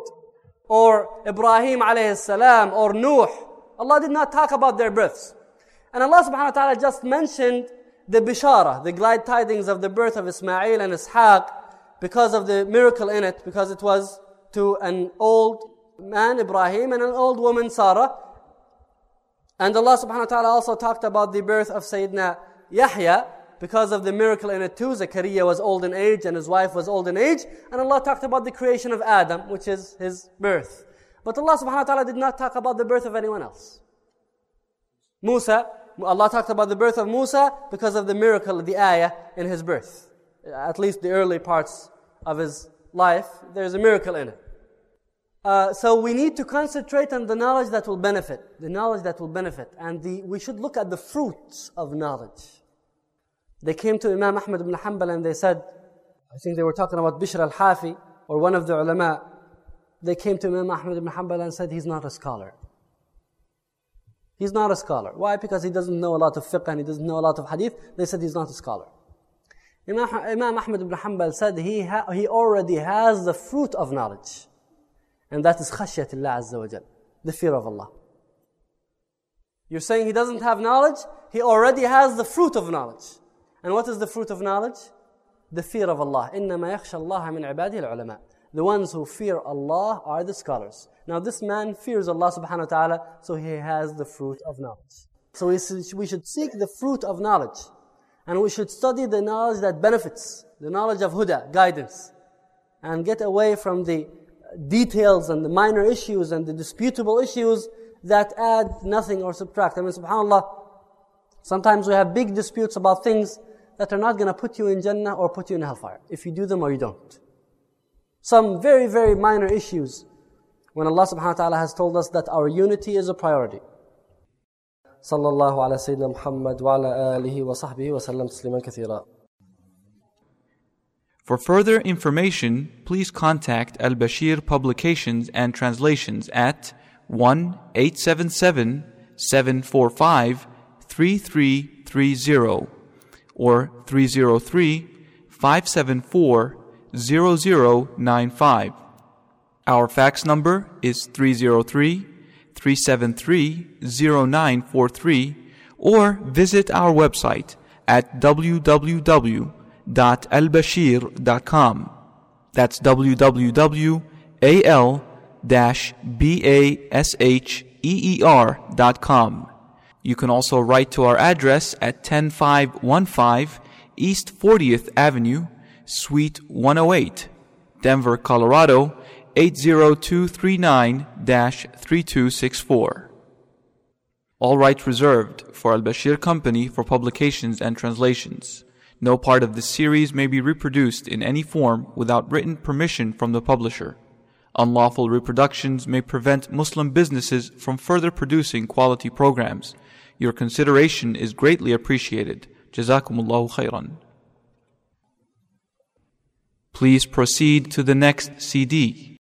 S2: or Ibrahim alayhi salam or Nuh. Allah did not talk about their births. And Allah subhanahu wa ta'ala just mentioned the bishara, the glad tidings of the birth of Ismail and Ishaq, because of the miracle in it, because it was to an old man, Ibrahim, and an old woman, Sarah. And Allah subhanahu wa ta'ala also talked about the birth of Sayyidina Yahya, because of the miracle in it too. Zakaria was old in age and his wife was old in age. And Allah talked about the creation of Adam, which is his birth. But Allah subhanahu wa ta'ala did not talk about the birth of anyone else. Musa, Allah talked about the birth of Musa because of the miracle, the ayah in his birth. At least the early parts of his life, there's a miracle in it. Uh, so we need to concentrate on the knowledge that will benefit. The knowledge that will benefit. And the, we should look at the fruits of knowledge. They came to Imam Ahmad ibn Hanbal and they said, I think they were talking about Bishr al-Hafi, or one of the ulama. They came to Imam Ahmad ibn Hanbal and said, he's not a scholar. He's not a scholar. Why? Because he doesn't know a lot of fiqh and he doesn't know a lot of hadith. They said he's not a scholar. Imam, Imam Ahmad ibn Hanbal said he, ha, he already has the fruit of knowledge. And that is khashyatullah azza wa jal, the fear of Allah. You're saying he doesn't have knowledge? He already has the fruit of knowledge. And what is the fruit of knowledge? The fear of Allah. إِنَّمَا يَخْشَى اللَّهَ مِنْ عِبَادِهِ الْعُلَمَاءِ. The ones who fear Allah are the scholars. Now this man fears Allah subhanahu wa ta'ala, so he has the fruit of knowledge. So we should seek the fruit of knowledge. And we should study the knowledge that benefits, the knowledge of huda, guidance. And get away from the details and the minor issues and the disputable issues that add nothing or subtract. I mean, subhanAllah, sometimes we have big disputes about things that are not going to put you in Jannah or put you in hellfire, if you do them or you don't. Some very, very minor issues, when Allah subhanahu wa ta'ala has told us that our unity is a priority. Sallallahu ala Sayyidina Muhammad wa ala alihi wa sahbihi wa sallam tasliman kathira.
S1: For further information, please contact Al-Bashir Publications and Translations at one eight seven seven, seven four five, three three three zero or three zero three, five seven four, zero zero nine five. Our fax number is three zero three, three seven three, zero nine four three, or visit our website at w w w dot al bashir dot com. That's w w w dot al basher dot com. You can also write to our address at ten five fifteen East fortieth Avenue, Suite one oh eight, Denver, Colorado eight zero two three nine dash three two six four. All rights reserved for Al-Bashir Company for publications and translations. No part of this series may be reproduced in any form without written permission from the publisher. Unlawful reproductions may prevent Muslim businesses from further producing quality programs. Your consideration is greatly appreciated. Jazakumullahu khairan. Please proceed to the next C D.